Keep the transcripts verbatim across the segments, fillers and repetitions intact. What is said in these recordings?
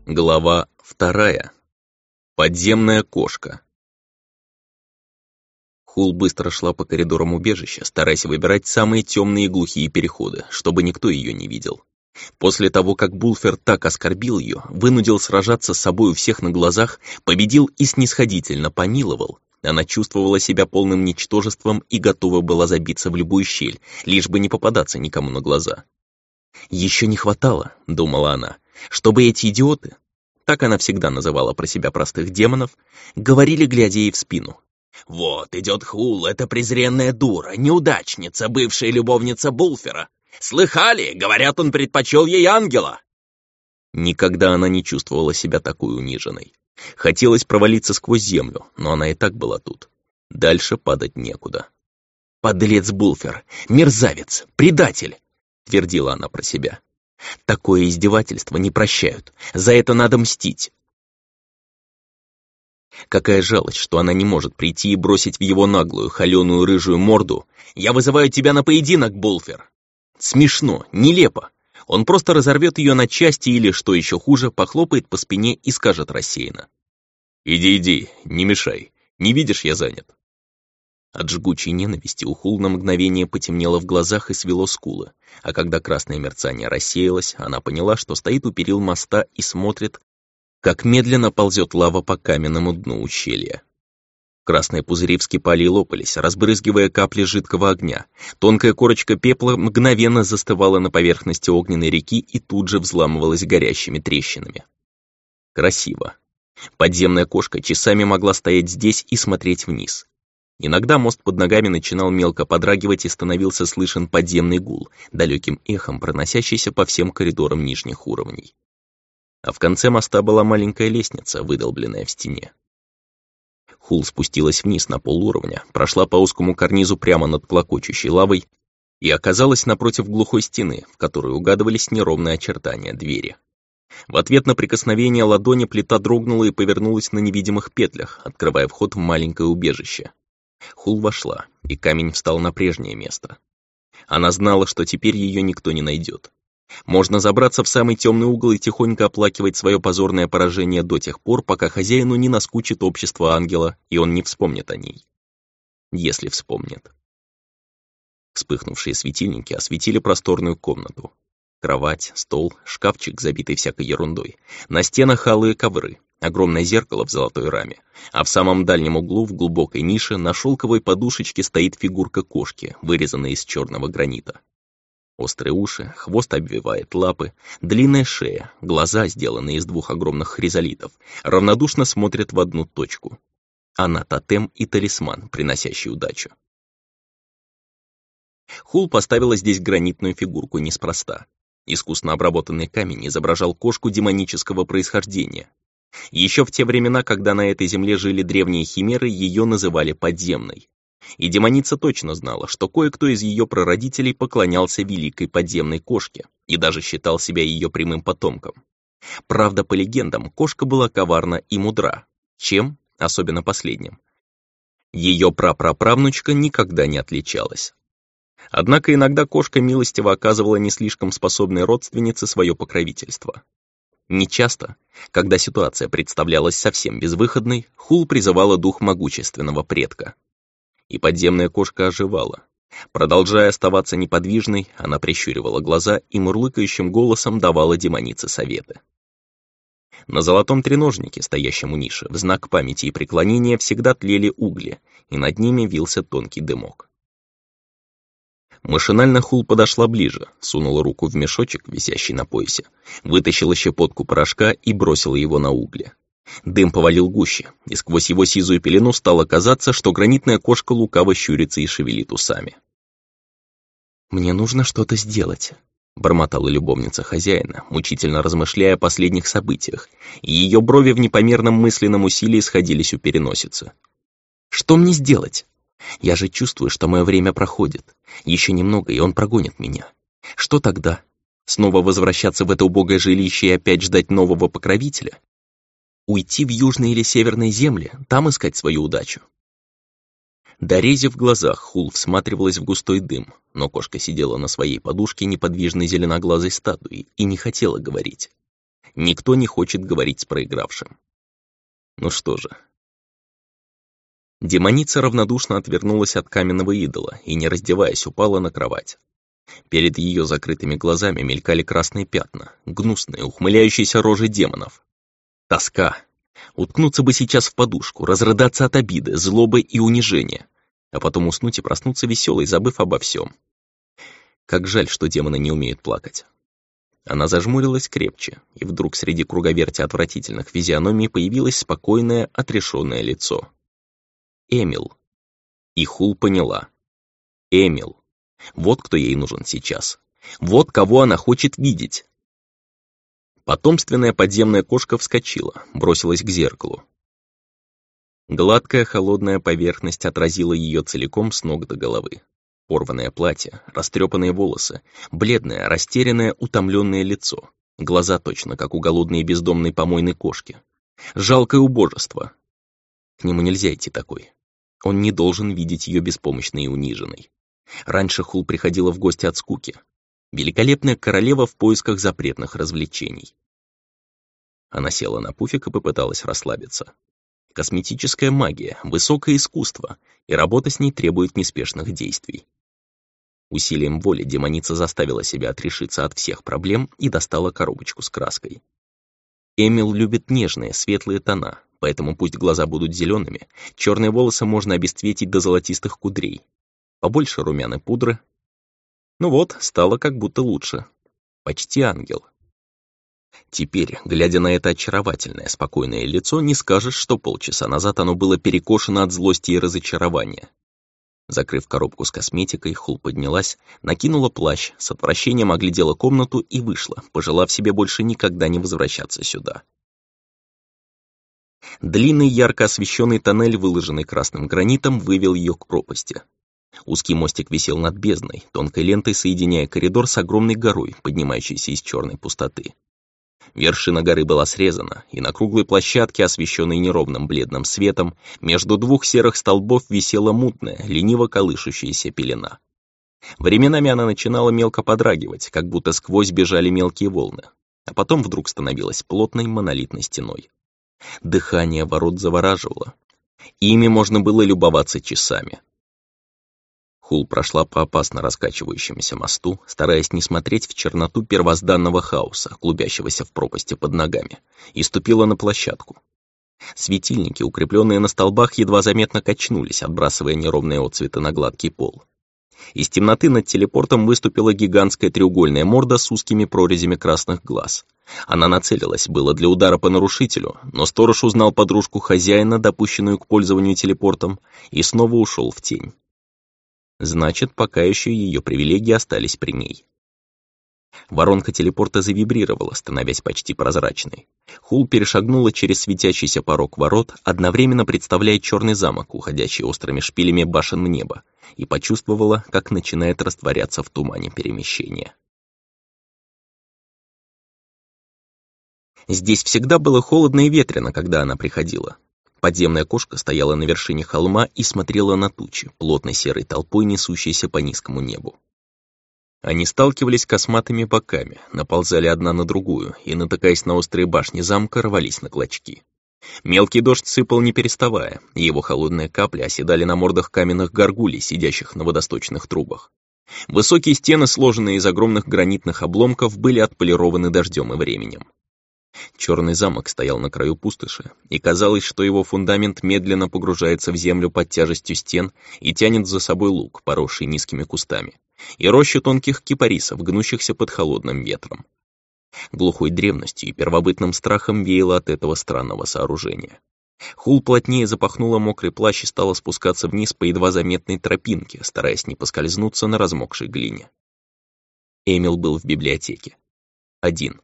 Глава вторая. Подземная кошка. Хул быстро шла по коридорам убежища, стараясь выбирать самые темные и глухие переходы, чтобы никто ее не видел. После того, как Булфер так оскорбил ее, вынудил сражаться с собой у всех на глазах, победил и снисходительно помиловал, она чувствовала себя полным ничтожеством и готова была забиться в любую щель, лишь бы не попадаться никому на глаза. «Еще не хватало», — думала она, — «чтобы эти идиоты», так она всегда называла про себя простых демонов, говорили, глядя ей в спину: «Вот идет Хул, эта презренная дура, неудачница, бывшая любовница Булфера. Слыхали? Говорят, он предпочел ей ангела». Никогда она не чувствовала себя такой униженной. Хотелось провалиться сквозь землю, но она и так была тут. Дальше падать некуда. «Подлец Булфер, мерзавец, предатель», — твердила она про себя. «Такое издевательство не прощают, за это надо мстить». Какая жалость, что она не может прийти и бросить в его наглую, холеную рыжую морду: «Я вызываю тебя на поединок, Булфер!» Смешно, нелепо. Он просто разорвет ее на части или, что еще хуже, похлопает по спине и скажет рассеянно: «Иди, иди, не мешай, не видишь, я занят». От жгучей ненависти у Хул на мгновение потемнело в глазах и свело скулы, а когда красное мерцание рассеялось, она поняла, что стоит у перил моста и смотрит, как медленно ползет лава по каменному дну ущелья. Красные пузыри вскипали и лопались, разбрызгивая капли жидкого огня. Тонкая корочка пепла мгновенно застывала на поверхности огненной реки и тут же взламывалась горящими трещинами. Красиво. Подземная кошка часами могла стоять здесь и смотреть вниз. Иногда мост под ногами начинал мелко подрагивать и становился слышен подземный гул, далеким эхом проносящийся по всем коридорам нижних уровней. А в конце моста была маленькая лестница, выдолбленная в стене. Хул спустилась вниз на полуровня, прошла по узкому карнизу прямо над клокочущей лавой и оказалась напротив глухой стены, в которой угадывались неровные очертания двери. В ответ на прикосновение ладони плита дрогнула и повернулась на невидимых петлях, открывая вход в маленькое убежище. Хул вошла, и камень встал на прежнее место. Она знала, что теперь ее никто не найдет. Можно забраться в самый темный угол и тихонько оплакивать свое позорное поражение до тех пор, пока хозяину не наскучит общество ангела, и он не вспомнит о ней. Если вспомнит. Вспыхнувшие светильники осветили просторную комнату. Кровать, стол, шкафчик, забитый всякой ерундой. На стенах алые ковры, огромное зеркало в золотой раме, а в самом дальнем углу в глубокой нише на шелковой подушечке стоит фигурка кошки, вырезанная из черного гранита. Острые уши, хвост обвивает лапы, длинная шея, глаза, сделанные из двух огромных хризолитов, равнодушно смотрят в одну точку. Она тотем и талисман, приносящий удачу. Хул поставила здесь гранитную фигурку неспроста. Искусно обработанный камень изображал кошку демонического происхождения. Еще в те времена, когда на этой земле жили древние химеры, ее называли подземной. И демоница точно знала, что кое-кто из ее прародителей поклонялся великой подземной кошке и даже считал себя ее прямым потомком. Правда, по легендам, кошка была коварна и мудра. Чем? Особенно последним. Ее прапраправнучка никогда не отличалась. Однако иногда кошка милостиво оказывала не слишком способной родственнице свое покровительство. Нечасто, когда ситуация представлялась совсем безвыходной, Хул призывала дух могущественного предка. И подземная кошка оживала. Продолжая оставаться неподвижной, она прищуривала глаза и мурлыкающим голосом давала демонице советы. На золотом треножнике, стоящем у ниши, в знак памяти и преклонения всегда тлели угли, и над ними вился тонкий дымок. Машинально Хул подошла ближе, сунула руку в мешочек, висящий на поясе, вытащила щепотку порошка и бросила его на угли. Дым повалил гуще, и сквозь его сизую пелену стало казаться, что гранитная кошка лукаво щурится и шевелит усами. «Мне нужно что-то сделать», — бормотала любовница хозяина, мучительно размышляя о последних событиях, и ее брови в непомерном мысленном усилии сходились у переносицы. «Что мне сделать? Я же чувствую, что мое время проходит. Еще немного, и он прогонит меня. Что тогда? Снова возвращаться в это убогое жилище и опять ждать нового покровителя? Уйти в южные или северные земли, там искать свою удачу?» Дорезив в глазах, Хул всматривалась в густой дым, но кошка сидела на своей подушке неподвижной зеленоглазой статуей и не хотела говорить. Никто не хочет говорить с проигравшим. Ну что же. Демоница равнодушно отвернулась от каменного идола и, не раздеваясь, упала на кровать. Перед ее закрытыми глазами мелькали красные пятна, гнусные, ухмыляющиеся рожи демонов. Тоска. Уткнуться бы сейчас в подушку, разрыдаться от обиды, злобы и унижения, а потом уснуть и проснуться веселой, забыв обо всем. Как жаль, что демоны не умеют плакать. Она зажмурилась крепче, и вдруг среди круговерти отвратительных физиономий появилось спокойное, отрешенное лицо. Эмил. И Хул поняла. Эмил. Вот кто ей нужен сейчас. Вот кого она хочет видеть. Потомственная подземная кошка вскочила, бросилась к зеркалу. Гладкая холодная поверхность отразила ее целиком с ног до головы. Порванное платье, растрепанные волосы, бледное, растерянное, утомленное лицо, глаза точно как у голодной бездомной помойной кошки. Жалкое убожество. К нему нельзя идти такой. Он не должен видеть ее беспомощной и униженной. Раньше Хул приходила в гости от скуки. Великолепная королева в поисках запретных развлечений. Она села на пуфик и попыталась расслабиться. Косметическая магия, высокое искусство, и работа с ней требует неспешных действий. Усилием воли демоница заставила себя отрешиться от всех проблем и достала коробочку с краской. Эмил любит нежные, светлые тона, поэтому пусть глаза будут зелеными, черные волосы можно обесцветить до золотистых кудрей. Побольше румян и пудры. Ну вот, стало как будто лучше. Почти ангел. Теперь, глядя на это очаровательное, спокойное лицо, не скажешь, что полчаса назад оно было перекошено от злости и разочарования. Закрыв коробку с косметикой, Хул поднялась, накинула плащ, с отвращением оглядела комнату и вышла, пожелав себе больше никогда не возвращаться сюда. Длинный, ярко освещенный тоннель, выложенный красным гранитом, вывел ее к пропасти. Узкий мостик висел над бездной, тонкой лентой соединяя коридор с огромной горой, поднимающейся из черной пустоты. Вершина горы была срезана, и на круглой площадке, освещенной неровным бледным светом, между двух серых столбов висела мутная, лениво колышущаяся пелена. Временами она начинала мелко подрагивать, как будто сквозь бежали мелкие волны, а потом вдруг становилась плотной монолитной стеной. Дыхание ворот завораживало. Ими можно было любоваться часами. Хул прошла по опасно раскачивающемуся мосту, стараясь не смотреть в черноту первозданного хаоса, клубящегося в пропасти под ногами, и ступила на площадку. Светильники, укрепленные на столбах, едва заметно качнулись, отбрасывая неровные отцветы на гладкий пол. Из темноты над телепортом выступила гигантская треугольная морда с узкими прорезями красных глаз. Она нацелилась было для удара по нарушителю, но сторож узнал подружку хозяина, допущенную к пользованию телепортом, и снова ушел в тень. Значит, пока еще ее привилегии остались при ней. Воронка телепорта завибрировала, становясь почти прозрачной. Хул перешагнула через светящийся порог ворот, одновременно представляя черный замок, уходящий острыми шпилями башен в небо, и почувствовала, как начинает растворяться в тумане перемещения. Здесь всегда было холодно и ветрено, когда она приходила. Подземная кошка стояла на вершине холма и смотрела на тучи, плотной серой толпой, несущейся по низкому небу. Они сталкивались косматыми боками, наползали одна на другую и, натыкаясь на острые башни замка, рвались на клочки. Мелкий дождь сыпал не переставая, и его холодные капли оседали на мордах каменных горгулей, сидящих на водосточных трубах. Высокие стены, сложенные из огромных гранитных обломков, были отполированы дождем и временем. Черный замок стоял на краю пустоши, и казалось, что его фундамент медленно погружается в землю под тяжестью стен и тянет за собой луг, поросший низкими кустами, и рощу тонких кипарисов, гнущихся под холодным ветром. Глухой древностью и первобытным страхом веяло от этого странного сооружения. Хул плотнее запахнула мокрый плащ и стала спускаться вниз по едва заметной тропинке, стараясь не поскользнуться на размокшей глине. Эмил был в библиотеке. Один.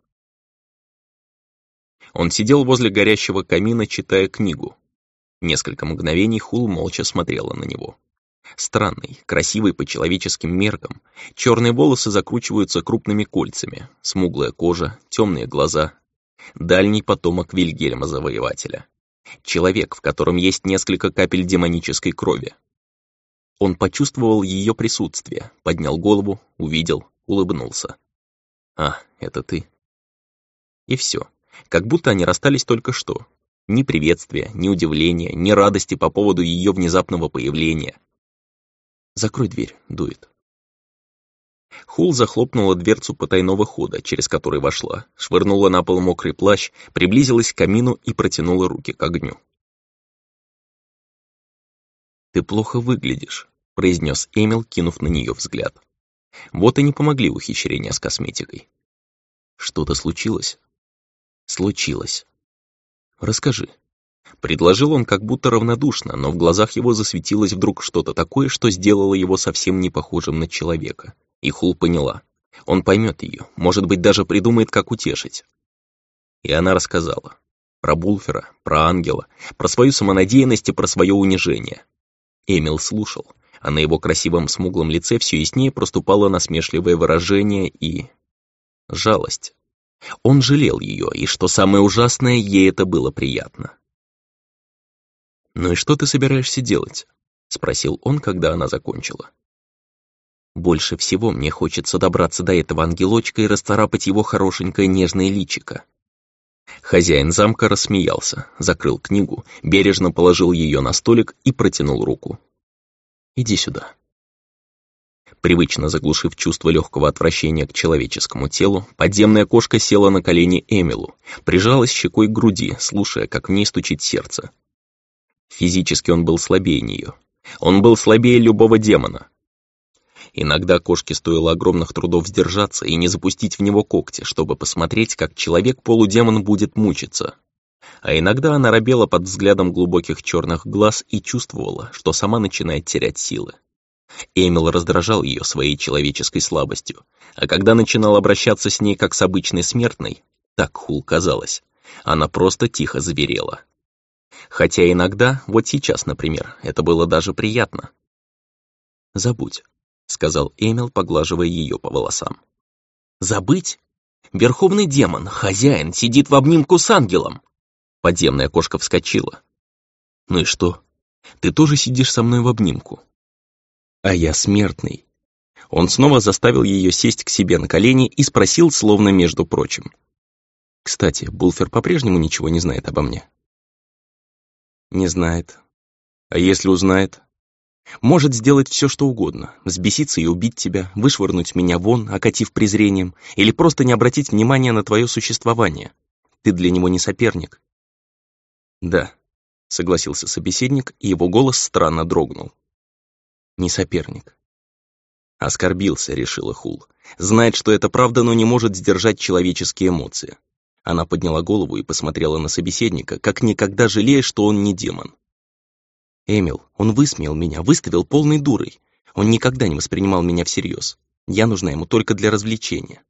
Он сидел возле горящего камина, читая книгу. Несколько мгновений Хул молча смотрела на него. Странный, красивый по человеческим меркам, черные волосы закручиваются крупными кольцами, смуглая кожа, темные глаза. Дальний потомок Вильгельма Завоевателя. Человек, в котором есть несколько капель демонической крови. Он почувствовал ее присутствие, поднял голову, увидел, улыбнулся. «А, это ты?» И все. как будто они расстались только что. Ни приветствия, ни удивления, ни радости по поводу ее внезапного появления. «Закрой дверь, дует». Хул захлопнула дверцу потайного хода, через который вошла, швырнула на пол мокрый плащ, приблизилась к камину и протянула руки к огню. «Ты плохо выглядишь», — произнес Эмил, кинув на нее взгляд. Вот и не помогли ухищрения с косметикой. «Что-то случилось?» «Случилось. Расскажи». Предложил он как будто равнодушно, но в глазах его засветилось вдруг что-то такое, что сделало его совсем не похожим на человека. И Хул поняла. Он поймет ее, может быть, даже придумает, как утешить. И она рассказала. Про Булфера, про ангела, про свою самонадеянность и про свое унижение. Эмил слушал, а на его красивом смуглом лице все яснее проступало насмешливое выражение и... жалость. Он жалел ее, и, что самое ужасное, ей это было приятно. «Ну и что ты собираешься делать?» — спросил он, когда она закончила. «Больше всего мне хочется добраться до этого ангелочка и расцарапать его хорошенькое нежное личико». Хозяин замка рассмеялся, закрыл книгу, бережно положил ее на столик и протянул руку. «Иди сюда». Привычно заглушив чувство легкого отвращения к человеческому телу, подземная кошка села на колени Эмилу, прижалась щекой к груди, слушая, как в ней стучит сердце. Физически он был слабее нее. Он был слабее любого демона. Иногда кошке стоило огромных трудов сдержаться и не запустить в него когти, чтобы посмотреть, как человек-полудемон будет мучиться. А иногда она робела под взглядом глубоких черных глаз и чувствовала, что сама начинает терять силы. Эмил раздражал ее своей человеческой слабостью, а когда начинал обращаться с ней как с обычной смертной, так Хул казалось, она просто тихо заверела. Хотя иногда, вот сейчас, например, это было даже приятно. «Забудь», — сказал Эмил, поглаживая ее по волосам. «Забыть? Верховный демон, хозяин, сидит в обнимку с ангелом!» Подземная кошка вскочила. «Ну и что? Ты тоже сидишь со мной в обнимку?» «А я смертный». Он снова заставил ее сесть к себе на колени и спросил, словно между прочим. «Кстати, Булфер по-прежнему ничего не знает обо мне?» «Не знает. А если узнает? Может сделать все, что угодно, взбеситься и убить тебя, вышвырнуть меня вон, окатив презрением, или просто не обратить внимания на твое существование. Ты для него не соперник». «Да», — согласился собеседник, и его голос странно дрогнул. «Не соперник». Оскорбился, решила Хул. Знает, что это правда, но не может сдержать человеческие эмоции. Она подняла голову и посмотрела на собеседника, как никогда жалея, что он не демон. «Эмил, он высмеял меня, выставил полной дурой. Он никогда не воспринимал меня всерьез. Я нужна ему только для развлечения».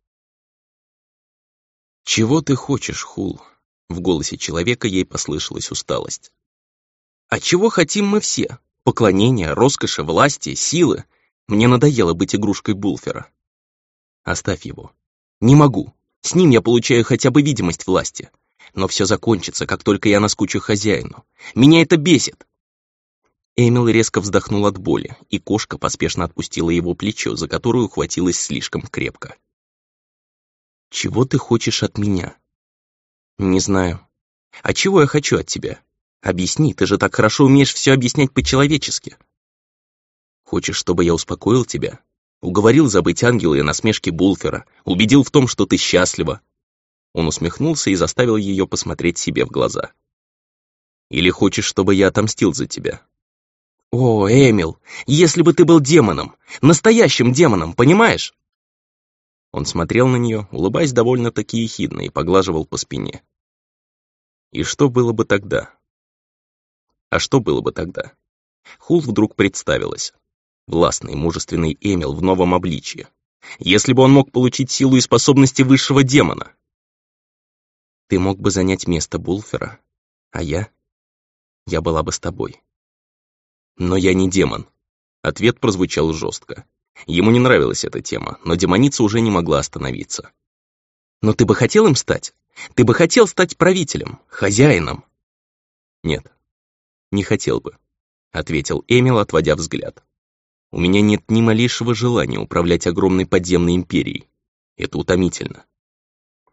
«Чего ты хочешь, Хул?» В голосе человека ей послышалась усталость. «А чего хотим мы все? Поклонения, роскоши, власти, силы. Мне надоело быть игрушкой Булфера». «Оставь его». «Не могу. С ним я получаю хотя бы видимость власти. Но все закончится, как только я наскучу хозяину. Меня это бесит». Эмил резко вздохнул от боли, и кошка поспешно отпустила его плечо, за которое ухватилась слишком крепко. «Чего ты хочешь от меня?» «Не знаю. А чего я хочу от тебя? Объясни, ты же так хорошо умеешь все объяснять по-человечески». «Хочешь, чтобы я успокоил тебя? Уговорил забыть ангела и насмешки Булфера, убедил в том, что ты счастлива». Он усмехнулся и заставил ее посмотреть себе в глаза. «Или хочешь, чтобы я отомстил за тебя?» «О, Эмил, если бы ты был демоном, настоящим демоном, понимаешь?» Он смотрел на нее, улыбаясь довольно-таки ехидно, и поглаживал по спине. «И что было бы тогда?» А что было бы тогда? Хул вдруг представилась. Властный, мужественный Эмил в новом обличье. Если бы он мог получить силу и способности высшего демона. «Ты мог бы занять место Булфера, а я? Я была бы с тобой». «Но я не демон». Ответ прозвучал жестко. Ему не нравилась эта тема, но демоница уже не могла остановиться. «Но ты бы хотел им стать? Ты бы хотел стать правителем, хозяином?» «Нет, не хотел бы», — ответил Эмил, отводя взгляд. «У меня нет ни малейшего желания управлять огромной подземной империей. Это утомительно».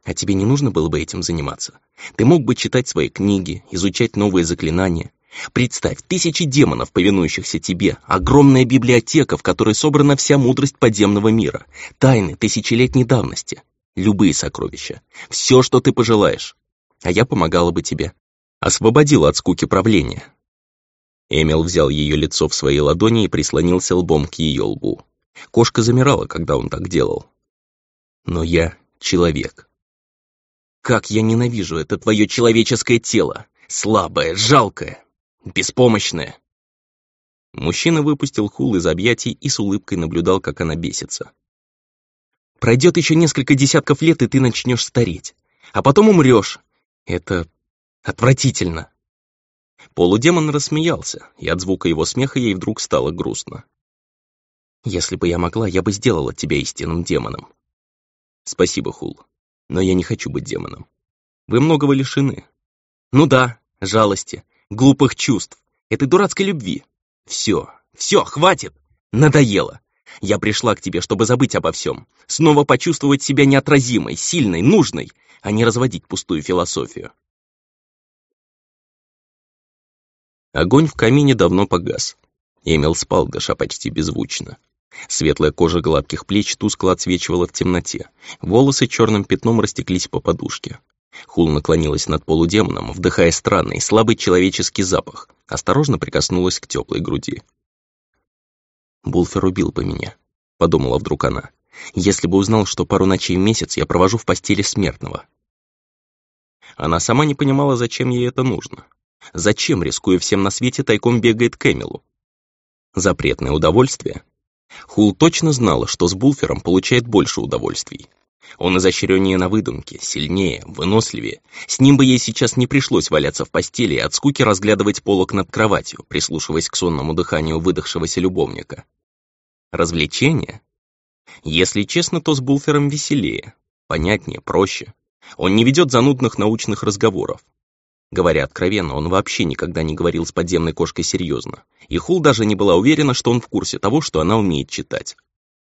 А тебе не нужно было бы этим заниматься? Ты мог бы читать свои книги, изучать новые заклинания. Представь, тысячи демонов, повинующихся тебе, огромная библиотека, в которой собрана вся мудрость подземного мира, тайны тысячелетней давности, любые сокровища, все, что ты пожелаешь. А я помогала бы тебе, освободила от скуки правления. Эмил взял ее лицо в свои ладони и прислонился лбом к ее лбу. Кошка замирала, когда он так делал. Но я человек. Как я ненавижу это твое человеческое тело, слабое, жалкое, беспомощное. Мужчина выпустил Хул из объятий и с улыбкой наблюдал, как она бесится. Пройдет еще несколько десятков лет, и ты начнешь стареть, а потом умрешь. Это отвратительно. Полудемон рассмеялся, и от звука его смеха ей вдруг стало грустно. Если бы я могла, я бы сделала тебя истинным демоном. Спасибо, Хул, но я не хочу быть демоном. Вы многого лишены. Ну да, жалости, глупых чувств, этой дурацкой любви. Все, все, хватит, надоело. Я пришла к тебе, чтобы забыть обо всем, снова почувствовать себя неотразимой, сильной, нужной, а не разводить пустую философию. Огонь в камине давно погас. Эмил спал, дыша почти беззвучно. Светлая кожа гладких плеч тускло отсвечивала в темноте. Волосы черным пятном растеклись по подушке. Хул наклонилась над полудемоном, вдыхая странный, слабый человеческий запах. Осторожно прикоснулась к теплой груди. «Булфер убил бы меня», — подумала вдруг она, «если бы узнал, что пару ночей в месяц я провожу в постели смертного». Она сама не понимала, зачем ей это нужно. Зачем, рискуя всем на свете, тайком бегает к Эмилу? Запретное удовольствие? Хул точно знала, что с Булфером получает больше удовольствий. Он изощреннее на выдумке, сильнее, выносливее. С ним бы ей сейчас не пришлось валяться в постели и от скуки разглядывать полок над кроватью, прислушиваясь к сонному дыханию выдохшегося любовника. Развлечение? Если честно, то с Булфером веселее, понятнее, проще. Он не ведет занудных научных разговоров. Говоря откровенно, он вообще никогда не говорил с подземной кошкой серьезно, и Хул даже не была уверена, что он в курсе того, что она умеет читать.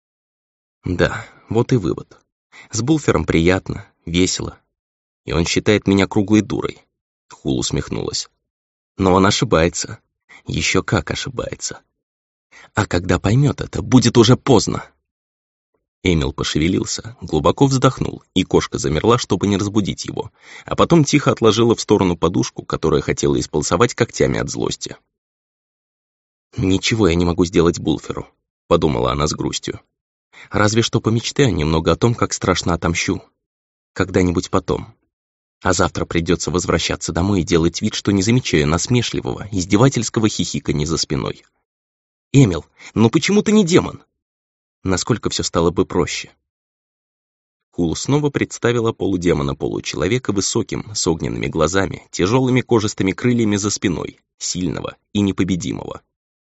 Да, вот и вывод. С Булфером приятно, весело, и он считает меня круглой дурой. Хул усмехнулась. Но он ошибается, еще как ошибается. А когда поймет это, будет уже поздно. Эмил пошевелился, глубоко вздохнул, и кошка замерла, чтобы не разбудить его, а потом тихо отложила в сторону подушку, которая хотела исполосовать когтями от злости. «Ничего я не могу сделать Булферу», — подумала она с грустью. «Разве что помечтаю немного о том, как страшно отомщу. Когда-нибудь потом. А завтра придется возвращаться домой и делать вид, что не замечаю насмешливого, издевательского хихиканья за спиной. Эмил, ну почему ты не демон? Насколько все стало бы проще». Хул снова представила полудемона-получеловека высоким, с огненными глазами, тяжелыми кожистыми крыльями за спиной, сильного и непобедимого.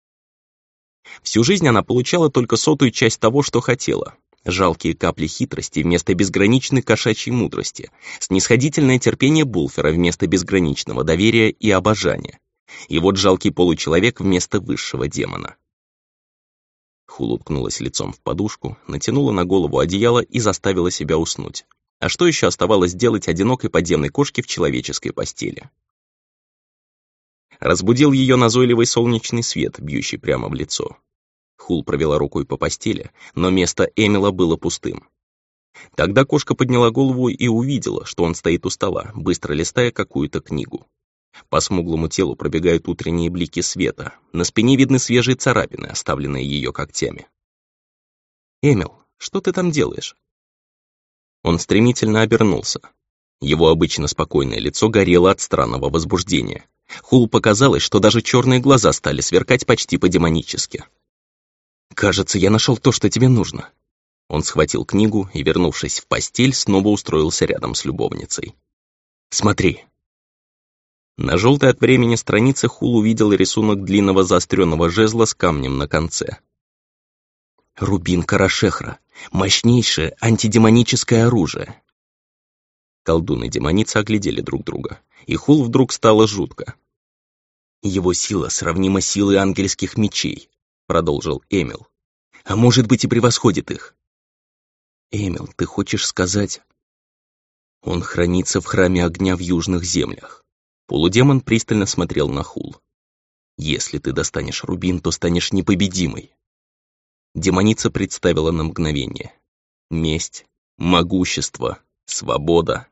Всю жизнь она получала только сотую часть того, что хотела. Жалкие капли хитрости вместо безграничной кошачьей мудрости, снисходительное терпение Булфера вместо безграничного доверия и обожания. И вот жалкий получеловек вместо высшего демона. Хул уткнулась лицом в подушку, натянула на голову одеяло и заставила себя уснуть. А что еще оставалось делать одинокой подземной кошке в человеческой постели? Разбудил ее назойливый солнечный свет, бьющий прямо в лицо. Хул провела рукой по постели, но место Эмила было пустым. Тогда кошка подняла голову и увидела, что он стоит у стола, быстро листая какую-то книгу. По смуглому телу пробегают утренние блики света, на спине видны свежие царапины, оставленные ее когтями. «Эмил, что ты там делаешь?» Он стремительно обернулся. Его обычно спокойное лицо горело от странного возбуждения. Хул показалось, что даже черные глаза стали сверкать почти по-демонически. «Кажется, я нашел то, что тебе нужно». Он схватил книгу и, вернувшись в постель, снова устроился рядом с любовницей. «Смотри». На желтой от времени странице Хул увидел рисунок длинного заостренного жезла с камнем на конце. «Рубин Карашехра. Мощнейшее антидемоническое оружие». Колдун и демоница оглядели друг друга, и Хул вдруг стало жутко. «Его сила сравнима силой ангельских мечей», — продолжил Эмил. «А может быть и превосходит их». «Эмил, ты хочешь сказать...» Он хранится в храме огня в южных землях. Полудемон пристально смотрел на Хул. Если ты достанешь рубин, то станешь непобедимой. Демоница представила на мгновение. Месть, могущество, свобода.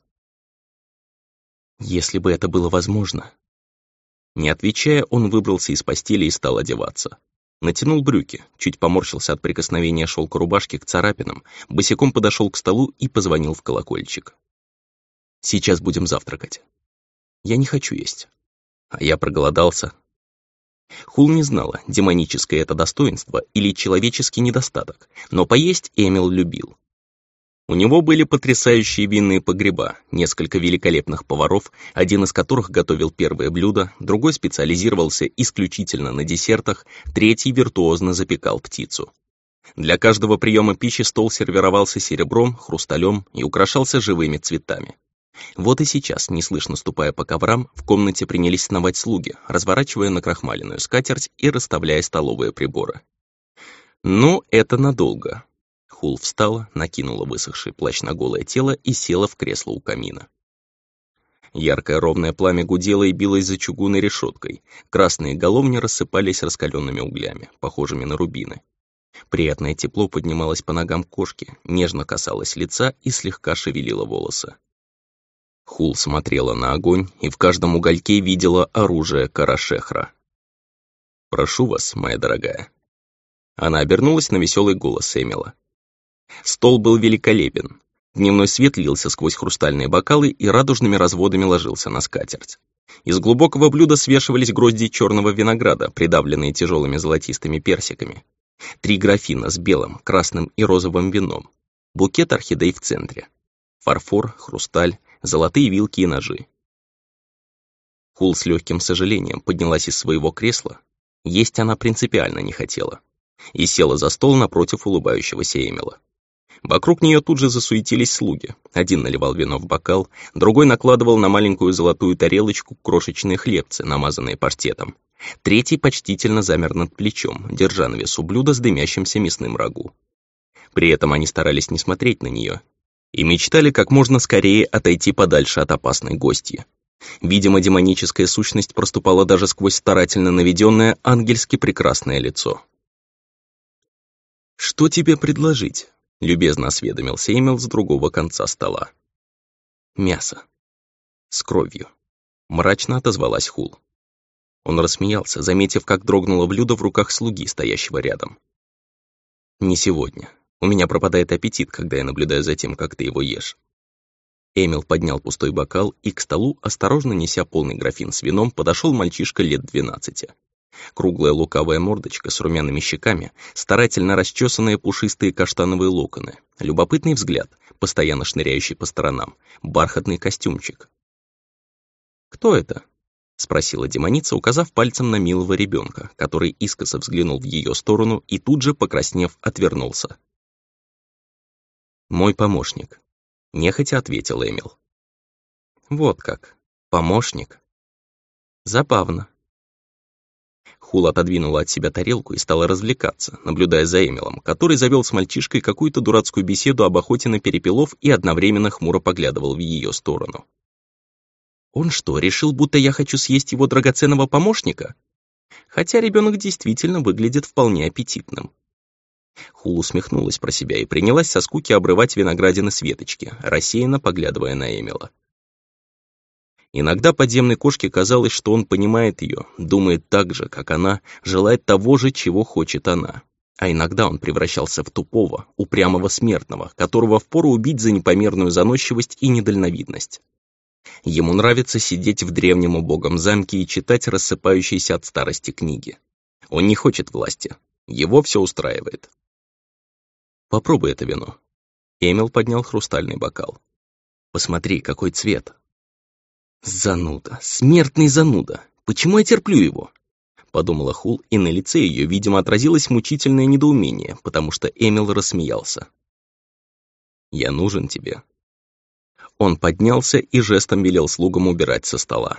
Если бы это было возможно. Не отвечая, он выбрался из постели и стал одеваться. Натянул брюки, чуть поморщился от прикосновения шелка рубашки к царапинам, босиком подошел к столу и позвонил в колокольчик. «Сейчас будем завтракать. Я не хочу есть. А я проголодался». Хул не знала, демоническое это достоинство или человеческий недостаток, но поесть Эмил любил. У него были потрясающие винные погреба, несколько великолепных поваров, один из которых готовил первое блюдо, другой специализировался исключительно на десертах, третий виртуозно запекал птицу. Для каждого приема пищи стол сервировался серебром, хрусталем и украшался живыми цветами. Вот и сейчас, неслышно ступая по коврам, в комнате принялись сновать слуги, разворачивая накрахмаленную скатерть и расставляя столовые приборы. Ну, это надолго. Хул встала, накинула высохший плащ на голое тело и села в кресло у камина. Яркое ровное пламя гудело и билось за чугунной решеткой. Красные головни рассыпались раскаленными углями, похожими на рубины. Приятное тепло поднималось по ногам кошки, нежно касалось лица и слегка шевелило волосы. Хул смотрела на огонь и в каждом угольке видела оружие Карашехра. «Прошу вас, моя дорогая». Она обернулась на веселый голос Эмила. Стол был великолепен. Дневной свет лился сквозь хрустальные бокалы и радужными разводами ложился на скатерть. Из глубокого блюда свешивались грозди черного винограда, придавленные тяжелыми золотистыми персиками. Три графина с белым, красным и розовым вином. Букет орхидей в центре. Фарфор, хрусталь, золотые вилки и ножи. Хул с легким сожалением поднялась из своего кресла. Есть она принципиально не хотела. И села за стол напротив улыбающегося Эмила. Вокруг нее тут же засуетились слуги. Один наливал вино в бокал, другой накладывал на маленькую золотую тарелочку крошечные хлебцы, намазанные паштетом. Третий почтительно замер над плечом, держа на весу блюдо с дымящимся мясным рагу. При этом они старались не смотреть на нее и мечтали как можно скорее отойти подальше от опасной гостьи. Видимо, демоническая сущность проступала даже сквозь старательно наведенное ангельски прекрасное лицо. «Что тебе предложить?» — любезно осведомился Эмил с другого конца стола. «Мясо. С кровью», — мрачно отозвалась Хул. Он рассмеялся, заметив, как дрогнуло блюдо в руках слуги, стоящего рядом. «Не сегодня. У меня пропадает аппетит, когда я наблюдаю за тем, как ты его ешь». Эмил поднял пустой бокал, и к столу, осторожно неся полный графин с вином, подошел мальчишка лет двенадцати. Круглая лукавая мордочка с румяными щеками, старательно расчесанные пушистые каштановые локоны, любопытный взгляд, постоянно шныряющий по сторонам, бархатный костюмчик. «Кто это?» — спросила демоница, указав пальцем на милого ребенка, который искоса взглянул в ее сторону и тут же, покраснев, отвернулся. «Мой помощник», — нехотя ответил Эмил. «Вот как, помощник. Забавно». Хул отодвинула от себя тарелку и стала развлекаться, наблюдая за Эмилом, который завел с мальчишкой какую-то дурацкую беседу об охоте на перепелов и одновременно хмуро поглядывал в ее сторону. «Он что, решил, будто я хочу съесть его драгоценного помощника?» Хотя ребенок действительно выглядит вполне аппетитным. Хул усмехнулась про себя и принялась со скуки обрывать виноградины с веточки, рассеянно поглядывая на Эмила. Иногда подземной кошке казалось, что он понимает ее, думает так же, как она, желает того же, чего хочет она. А иногда он превращался в тупого, упрямого смертного, которого впору убить за непомерную заносчивость и недальновидность. Ему нравится сидеть в древнем убогом замке и читать рассыпающиеся от старости книги. Он не хочет власти, его все устраивает. «Попробуй это вино». Эмил поднял хрустальный бокал. «Посмотри, какой цвет». «Зануда, смертный зануда. Почему я терплю его?» Подумала Хул, и на лице ее, видимо, отразилось мучительное недоумение, потому что Эмил рассмеялся. «Я нужен тебе». Он поднялся и жестом велел слугам убирать со стола.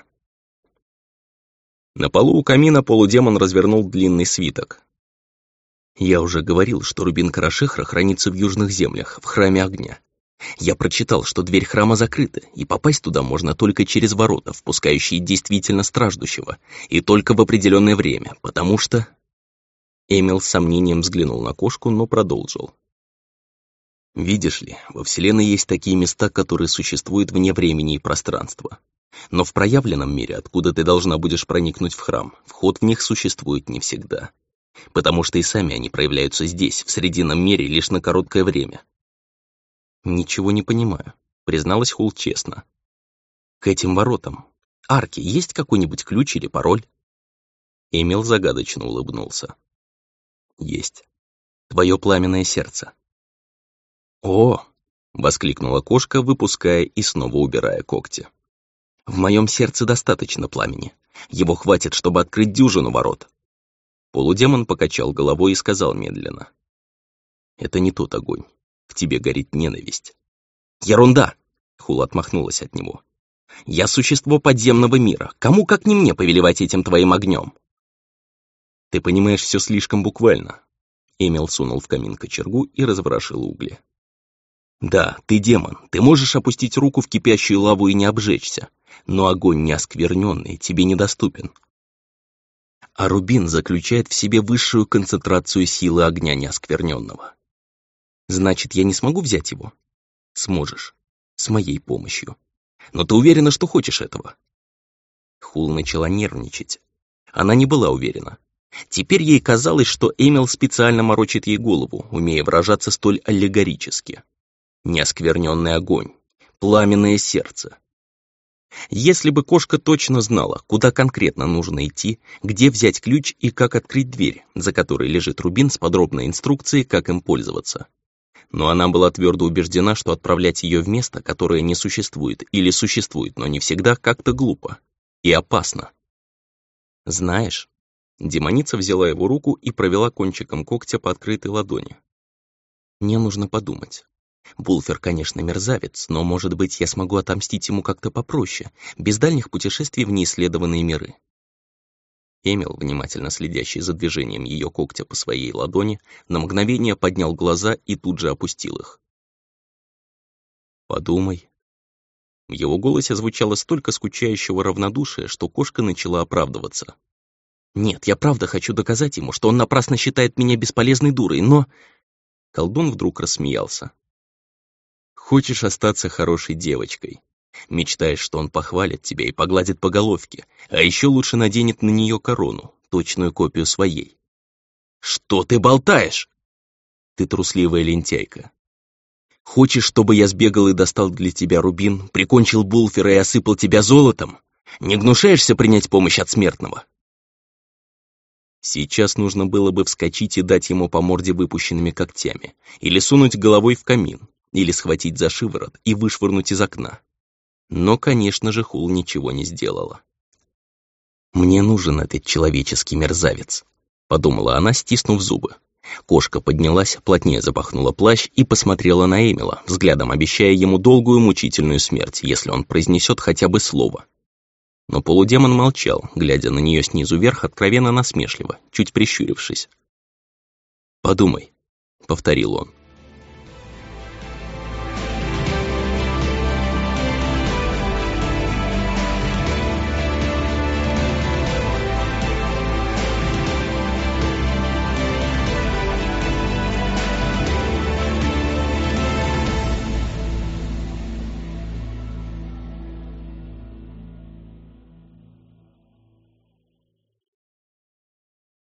На полу у камина полудемон развернул длинный свиток. «Я уже говорил, что рубин Карашехра хранится в южных землях, в храме огня. Я прочитал, что дверь храма закрыта, и попасть туда можно только через ворота, впускающие действительно страждущего, и только в определенное время, потому что...» Эмил с сомнением взглянул на кошку, но продолжил. «Видишь ли, во Вселенной есть такие места, которые существуют вне времени и пространства. Но в проявленном мире, откуда ты должна будешь проникнуть в храм, вход в них существует не всегда. Потому что и сами они проявляются здесь, в Срединном мире, лишь на короткое время». «Ничего не понимаю», — призналась Хул честно. «К этим воротам, арке, есть какой-нибудь ключ или пароль?» Эмил загадочно улыбнулся. «Есть. Твое пламенное сердце». «О!» — воскликнула кошка, выпуская и снова убирая когти. «В моем сердце достаточно пламени. Его хватит, чтобы открыть дюжину ворот». Полудемон покачал головой и сказал медленно. «Это не тот огонь. В тебе горит ненависть». «Ерунда!» — Хула отмахнулась от него. «Я существо подземного мира. Кому, как не мне, повелевать этим твоим огнем?» «Ты понимаешь все слишком буквально». Эмил сунул в камин кочергу и разворошил угли. «Да, ты демон, ты можешь опустить руку в кипящую лаву и не обжечься, но огонь неоскверненный тебе недоступен. А рубин заключает в себе высшую концентрацию силы огня неоскверненного. Значит, я не смогу взять его? Сможешь, с моей помощью. Но ты уверена, что хочешь этого?» Хул начала нервничать. Она не была уверена. Теперь ей казалось, что Эмил специально морочит ей голову, умея выражаться столь аллегорически. Неоскверненный огонь, пламенное сердце. Если бы кошка точно знала, куда конкретно нужно идти, где взять ключ и как открыть дверь, за которой лежит рубин с подробной инструкцией, как им пользоваться. Но она была твердо убеждена, что отправлять ее в место, которое не существует или существует, но не всегда, как-то глупо и опасно. «Знаешь...» Демоница взяла его руку и провела кончиком когтя по открытой ладони. «Мне нужно подумать. Булфер, конечно, мерзавец, но, может быть, я смогу отомстить ему как-то попроще, без дальних путешествий в неисследованные миры». Эмил, внимательно следящий за движением ее когтя по своей ладони, на мгновение поднял глаза и тут же опустил их. «Подумай». В его голосе звучало столько скучающего равнодушия, что кошка начала оправдываться. «Нет, я правда хочу доказать ему, что он напрасно считает меня бесполезной дурой, но...» Колдун вдруг рассмеялся. «Хочешь остаться хорошей девочкой? Мечтаешь, что он похвалит тебя и погладит по головке, а еще лучше наденет на нее корону, точную копию своей». «Что ты болтаешь?» «Ты трусливая лентяйка. Хочешь, чтобы я сбегал и достал для тебя рубин, прикончил Булфера и осыпал тебя золотом? Не гнушаешься принять помощь от смертного?» Сейчас нужно было бы вскочить и дать ему по морде выпущенными когтями, или сунуть головой в камин, или схватить за шиворот и вышвырнуть из окна. Но, конечно же, Хул ничего не сделала. «Мне нужен этот человеческий мерзавец», — подумала она, стиснув зубы. Кошка поднялась, плотнее запахнула плащ и посмотрела на Эмила, взглядом обещая ему долгую мучительную смерть, если он произнесет хотя бы слово. Но полудемон молчал, глядя на нее снизу вверх откровенно насмешливо, чуть прищурившись. «Подумай», — повторил он.